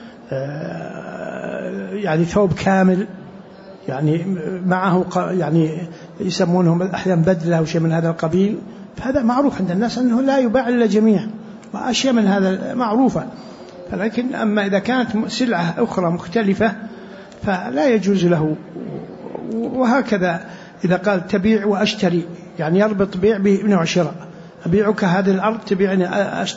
يعني ثوب كامل يعني معه يعني يسمونهم أحيانا بدلة أو شيء من هذا القبيل، فهذا معروف عند الناس أنه لا يباع إلا جميع، وأشياء من هذا معروفة. لكن أما إذا كانت سلعة أخرى مختلفة فلا يجوز له. وهكذا إذا قال تبيع وأشتري، يعني يربط بيع بابن وشراء: أبيعك هذه الأرض تبيعني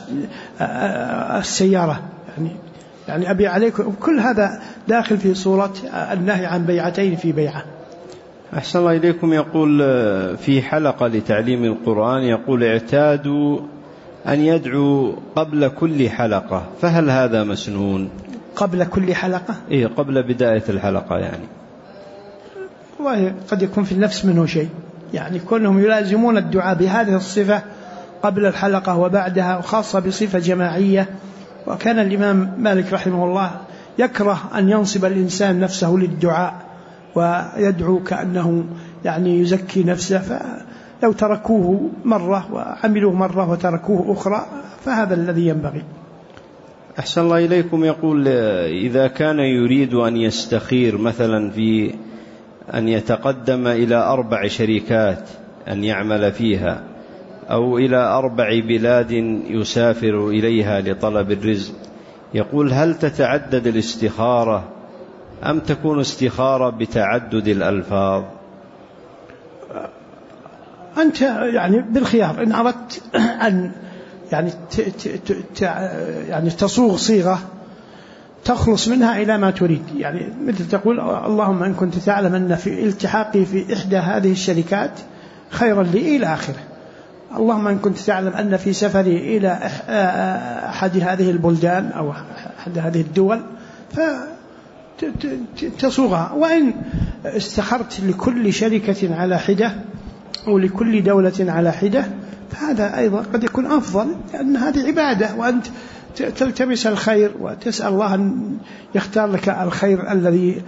السيارة، يعني أبيع عليك. كل هذا داخل في صورة النهي عن بيعتين في بيعة. أحسن الله إليكم. يقول: في حلقة لتعليم القرآن يقول: اعتادوا أن يدعو قبل كل حلقة، فهل هذا مسنون؟ قبل كل حلقة؟ إيه، قبل بداية الحلقة يعني. والله قد يكون في النفس منه شيء، يعني كونهم يلازمون الدعاء بهذه الصفة قبل الحلقة وبعدها، وخاصة بصفة جماعية. وكان الإمام مالك رحمه الله يكره أن ينصب الإنسان نفسه للدعاء ويدعو كأنه يعني يزكي نفسه، فلو تركوه مرة وعملوه مرة وتركوه أخرى فهذا الذي ينبغي. أحسن الله إليكم. يقول: إذا كان يريد أن يستخير مثلا في أن يتقدم إلى 4 شركات أن يعمل فيها، أو إلى 4 بلاد يسافر إليها لطلب الرزق، يقول: هل تتعدد الاستخارة أم تكون استخارة بتعدد الألفاظ؟ أنت يعني بالخيار، إن أردت أن يعني تصوغ صيغة تخلص منها إلى ما تريد، يعني مثل تقول: اللهم إن كنت تعلم أن في التحاقي في إحدى هذه الشركات خيرا لي إلى آخره. اللهم إن كنت تعلم أن في سفري إلى أحد هذه البلدان أو أحد هذه الدول فتصوغها. وإن استخرت لكل شركة على حدة ولكل دولة على حدة فهذا أيضا قد يكون أفضل، لأن هذه عبادة، وأنت تلتمس الخير وتسأل الله أن يختار لك الخير الذي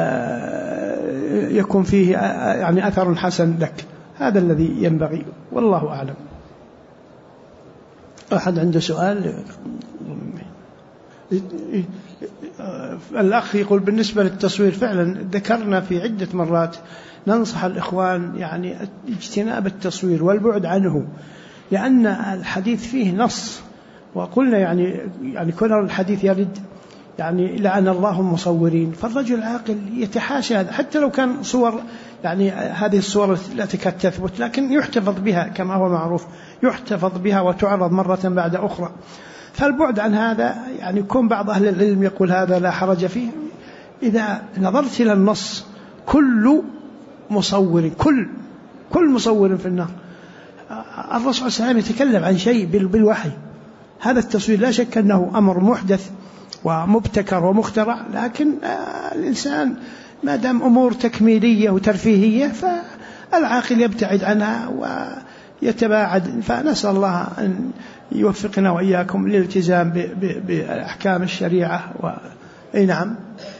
يكون فيه يعني أثر حسن لك. هذا الذي ينبغي، والله أعلم. أحد عنده سؤال؟ الأخ يقول بالنسبة للتصوير فعلا ذكرنا في عدة مرات ننصح الإخوان يعني اجتناب التصوير والبعد عنه، لأن الحديث فيه نص، وقلنا يعني كون الحديث يرد يعني لعن الله المصورين، فالرجل العاقل يتحاشى هذا، حتى لو كان صور يعني هذه الصور التي قد تثبت لكن يحتفظ بها كما هو معروف، يحتفظ بها وتعرض مرة بعد أخرى. فالبعد عن هذا يعني يكون بعض أهل العلم يقول هذا لا حرج فيه. إذا نظرت إلى النص كل مصور كل مصور في النار. الرسول صلى الله عليه وسلم يتكلم عن شيء بالوحي، هذا التصوير لا شك أنه أمر محدث ومبتكر ومخترع، لكن الإنسان ما دام أمور تكميلية وترفيهية فالعاقل يبتعد عنها ويتباعد. فنسأل الله أن يوفقنا وإياكم للالتزام بأحكام الشريعة. نعم.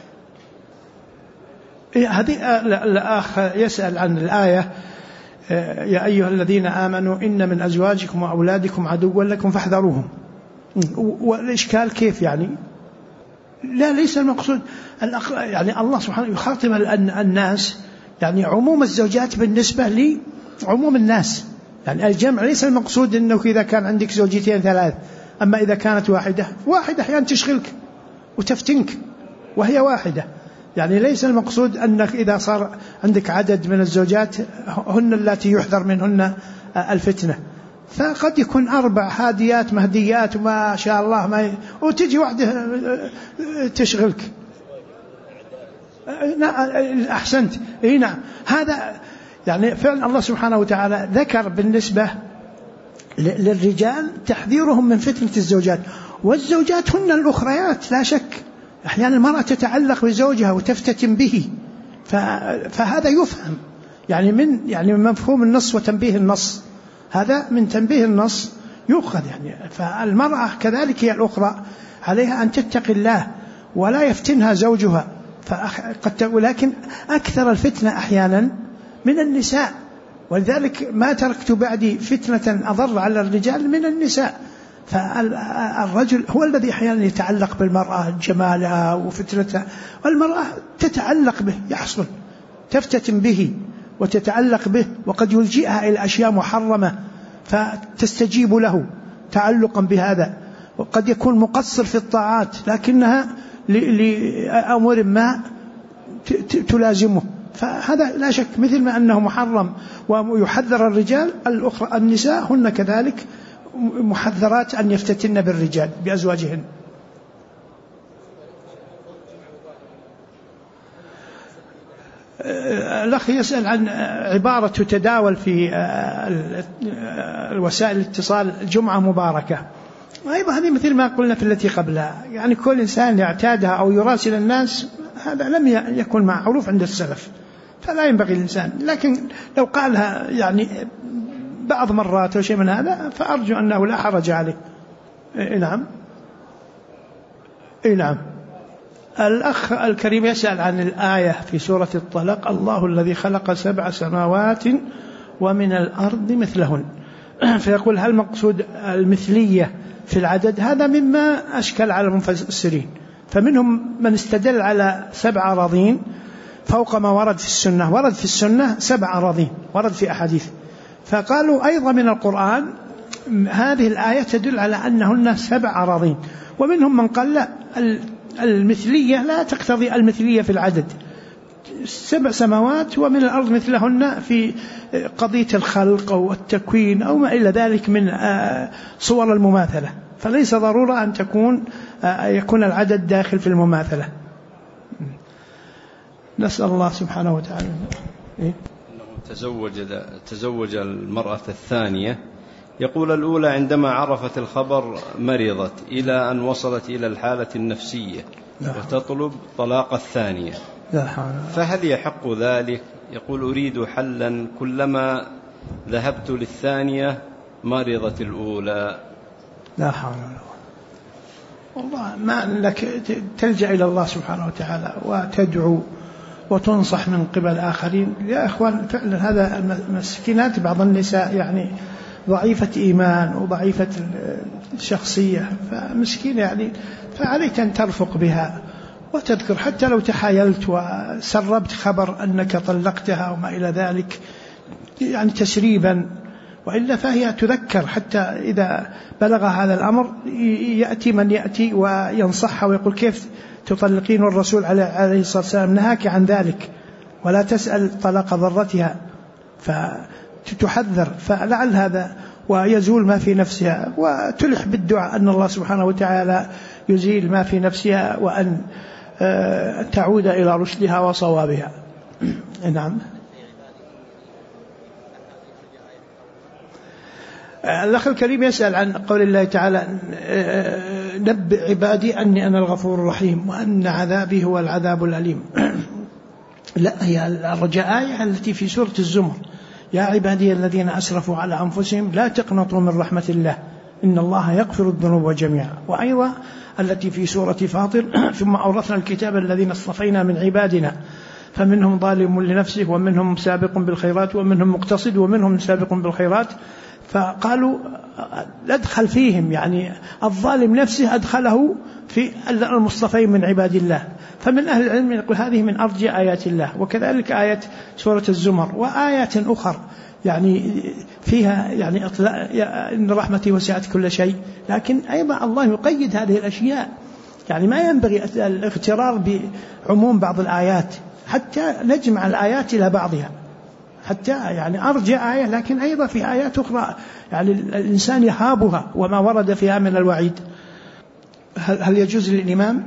هذه الأخ يسأل عن الآية يا أيها الذين آمنوا إن من أزواجكم وأولادكم عدوا لكم فاحذروهم. والإشكال كيف يعني؟ لا، ليس المقصود يعني الله سبحانه يخاطب الناس، يعني عموم الزوجات بالنسبة لعموم الناس، يعني الجمع ليس المقصود أنه إذا كان عندك زوجتين ثلاث، أما إذا كانت واحدة أحيانا تشغلك وتفتنك وهي واحدة، يعني ليس المقصود أنك إذا صار عندك عدد من الزوجات هن التي يحذر منهن الفتنة، فقد يكون 4 هاديات مهديات وما شاء الله وتجي واحدة تشغلك. أحسنت. نعم، هذا يعني فعلا الله سبحانه وتعالى ذكر بالنسبة للرجال تحذيرهم من فتنة الزوجات، والزوجات هن الأخريات لا شك. أحيانا المرأة تتعلق بزوجها وتفتتن به، فهذا يفهم يعني من مفهوم النص وتنبيه النص، هذا من تنبيه النص يؤخذ يعني. فالمرأة كذلك هي الأخرى عليها أن تتقي الله ولا يفتنها زوجها، ولكن أكثر الفتنة أحيانا من النساء، ولذلك ما تركت بعدي فتنة أضر على الرجال من النساء. فالرجل هو الذي أحيانا يتعلق بالمرأة جمالها وفتنتها، والمرأة تتعلق به، يحصل تفتتن به وتتعلق به، وقد يلجئها إلى أشياء محرمة فتستجيب له تعلقا بهذا، وقد يكون مقصر في الطاعات لكنها لأمر ما تلازمه، فهذا لا شك مثل ما أنه محرم ويحذر الرجال، النساء هن كذلك محذرات أن يفتتن بالرجال بأزواجهن. الأخ يسأل عن عبارة تتداول في الوسائل الاتصال جمعة مباركة، وأيضا هذه مثل ما قلنا في التي قبلها، يعني كل إنسان يعتادها أو يراسل الناس هذا لم يكن معروف عند السلف، فلا ينبغي الإنسان، لكن لو قالها يعني بعض مرات أو شيء من هذا فأرجو أنه لا حرج عليه. نعم. نعم. الأخ الكريم يسأل عن الآية في سورة الطلاق الله الذي خلق 7 سماوات ومن الأرض مثلهن، فيقول هل مقصود المثلية في العدد؟ هذا مما أشكل على المفسرين، فمنهم من استدل على 7 أراضين فوق ما ورد في السنة، ورد في السنة 7 أراضين ورد في أحاديث، فقالوا أيضا من القرآن هذه الآية تدل على أنهن 7 أراضين، ومنهم من قال لا، المثلية لا تقتضي المثلية في العدد، 7 سماوات ومن الأرض مثلهن في قضية الخلق أو التكوين أو ما إلى ذلك من صور المماثلة، فليس ضرورة أن يكون العدد داخل في المماثلة. نسأل الله سبحانه وتعالى. تزوج المرأة الثانية، يقول الأولى عندما عرفت الخبر مرضت إلى أن وصلت إلى الحالة النفسية وتطلب طلاق الثانية، فهل يحق ذلك؟ يقول أريد حلا، كلما ذهبت للثانية مرضت الأولى. لا حول والله، ما لك تلجأ إلى الله سبحانه وتعالى وتدعو وتنصح من قبل آخرين. يا إخوان فعلا هذا المسكينات بعض النساء يعني ضعيفة إيمان وضعيفة شخصية، فمسكين يعني، فعليك أن ترفق بها وتذكر، حتى لو تحايلت وسربت خبر أنك طلقتها وما إلى ذلك يعني تسريبا، وإلا فهي تذكر، حتى إذا بلغ هذا الأمر يأتي من يأتي وينصحها ويقول كيف تطلقين، والرسول عليه الصلاة والسلام نهاك عن ذلك، ولا تسأل طلاق ضرتها، فتحذر، فلعل هذا ويزول ما في نفسها، وتلح بالدعاء أن الله سبحانه وتعالى يزيل ما في نفسها، وأن تعود إلى رشدها وصوابها. نعم. الأخ الكريم يسأل عن قول الله تعالى نبئ عبادي أني أنا الغفور الرحيم وأن عذابي هو العذاب الأليم. لا، هي الرجاء آية التي في سورة الزمر: يا عبادي الذين أسرفوا على أنفسهم لا تقنطوا من رحمة الله إن الله يغفر الذنوب جميعا. وأيضا التي في سورة فاطر: ثم أورثنا الكتاب الذين اصطفينا من عبادنا فمنهم ظالم لنفسه ومنهم سابق بالخيرات ومنهم مقتصد ومنهم سابق بالخيرات. فقالوا أدخل فيهم، يعني الظالم نفسه أدخله في المصطفين من عباد الله. فمن أهل العلم يقول هذه من أرجى آيات الله. وكذلك آية سورة الزمر وآيات أخرى يعني فيها يعني إن رحمتي وسعت كل شيء، لكن أيضا الله يقيد هذه الأشياء، يعني ما ينبغي الاغترار بعموم بعض الآيات حتى نجمع الآيات إلى بعضها، حتى يعني أرجى آية لكن أيضا في آيات أخرى يعني الإنسان يهابها وما ورد فيها من الوعيد. هل يجوز للإمام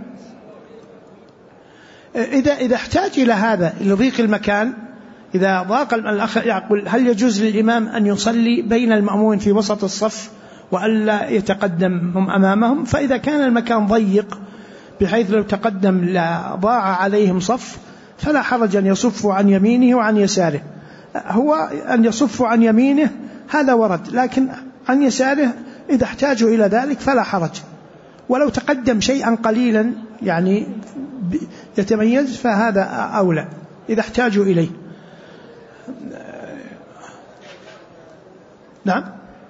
إذا احتاج إلى هذا لضيق المكان، إذا ضاق الأخ يقول هل يجوز للإمام أن يصلي بين المأمومين في وسط الصف وألا يتقدم هم أمامهم؟ فإذا كان المكان ضيق بحيث لو تقدم لضاع عليهم صف فلا حرج أن يصفوا عن يمينه وعن يساره. هو أن يصفوا عن يمينه هذا ورد، لكن عن يساره إذا احتاجوا إلى ذلك فلا حرج، ولو تقدم شيئا قليلا يعني يتميز فهذا أولى إذا احتاجوا إليه. نعم.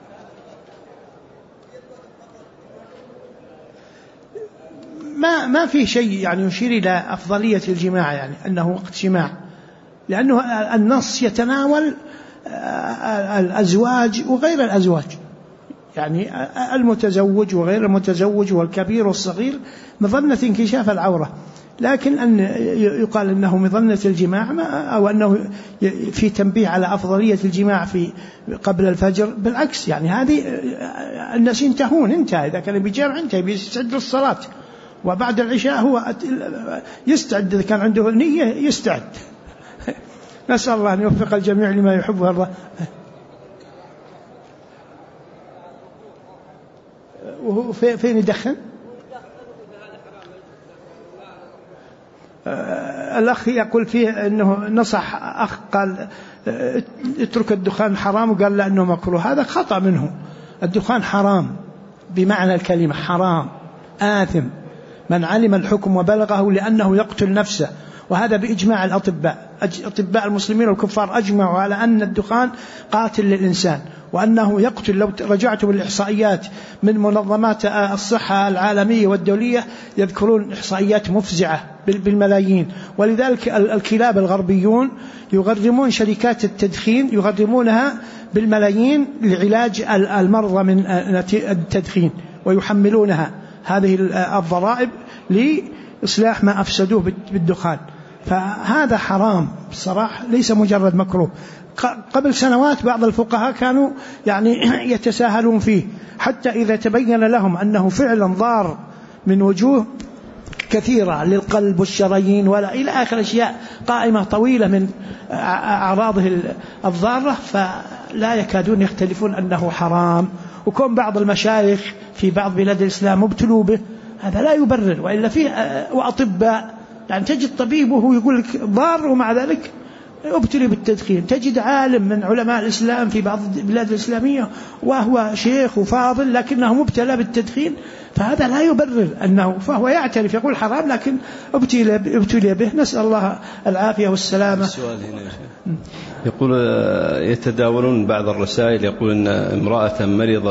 ما في شيء يعني يشير إلى أفضلية الجماع، يعني أنه وقت جماع، لأنه النص يتناول الأزواج وغير الأزواج، يعني المتزوج وغير المتزوج والكبير والصغير مظنة انكشاف العورة. لكن أن يقال أنه مظنة الجماع أو أنه في تنبيه على أفضلية الجماع في قبل الفجر، بالعكس، يعني هذه الناس ينتهون، انتهى إذا كان بجامع انتهى بيستعد للصلاة، وبعد العشاء هو يستعد إذا كان عنده نية يستعد. نسأل الله أن يوفق الجميع لما يحب ويرضى. وهو فين يدخن؟ الأخ يقول فيه أنه نصح أخ قال اترك الدخان حرام، وقال لا أنه مكروه. هذا خطأ منه. الدخان حرام بمعنى الكلمة، حرام آثم من علم الحكم وبلغه لأنه يقتل نفسه، وهذا بإجماع الأطباء. أطباء المسلمين والكفار أجمعوا على أن الدخان قاتل للإنسان وأنه يقتل. لو رجعت بالإحصائيات من منظمات الصحة العالمية والدولية يذكرون إحصائيات مفزعة بالملايين. ولذلك الكلاب الغربيون يغرمون شركات التدخين، يغرمونها بالملايين لعلاج المرضى من التدخين، ويحملونها هذه الضرائب لإصلاح ما أفسدوه بالدخان. فهذا حرام بصراحة، ليس مجرد مكروه. قبل سنوات بعض الفقهاء كانوا يعني يتساهلون فيه، حتى إذا تبين لهم أنه فعلا ضار من وجوه كثيرة للقلب والشرايين ولا إلى آخر أشياء قائمة طويلة من أعراضه الضارة، فلا يكادون يختلفون أنه حرام. وكون بعض المشايخ في بعض بلاد الإسلام مبتلوا به هذا لا يبرر، وإلا فيه وأطباء يعني تجد طبيب وهو يقول لك ضار ومع ذلك ابتلي بالتدخين. تجد عالم من علماء الإسلام في بعض البلاد الإسلامية وهو شيخ وفاضل لكنه مبتلى بالتدخين، فهذا لا يبرر أنه، فهو يعترف يقول حرام لكن ابتلي به، نسأل الله العافية والسلامة. السؤال هنا يقول يتداولون بعض الرسائل يقول أن امرأة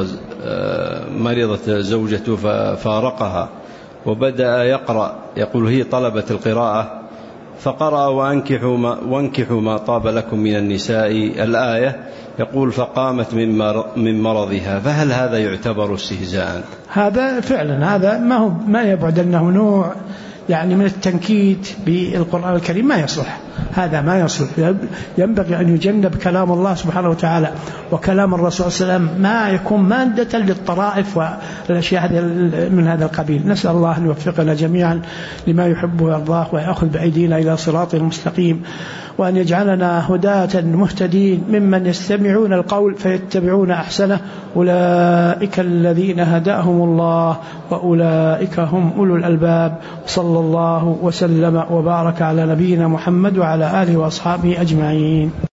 مرضت زوجته ففارقها وبدأ يقرأ، يقول هي طلبة القراءة فقرأ وانكحوا ما طاب لكم من النساء الآية، يقول فقامت من مرضها، فهل هذا يعتبر استهزاء؟ هذا فعلا هذا ما يبعد أنه نوع يعني من التنكيت بالقرآن الكريم، ما يصلح، هذا ما يصلح. ينبغي أن يجنب كلام الله سبحانه وتعالى وكلام الرسول صلى الله عليه وسلم ما يكون مادة للطرائف والأشياء من هذا القبيل. نسأل الله أن يوفقنا جميعا لما يحب ويرضاه ويأخذ بأيدينا إلى صراط المستقيم، وأن يجعلنا هداة مهتدين ممن يستمعون القول فيتبعون أحسنه، أولئك الذين هداهم الله وأولئك هم أولو الألباب. صلى الله وسلم وبارك على نبينا محمد وعلى آله وأصحابه أجمعين.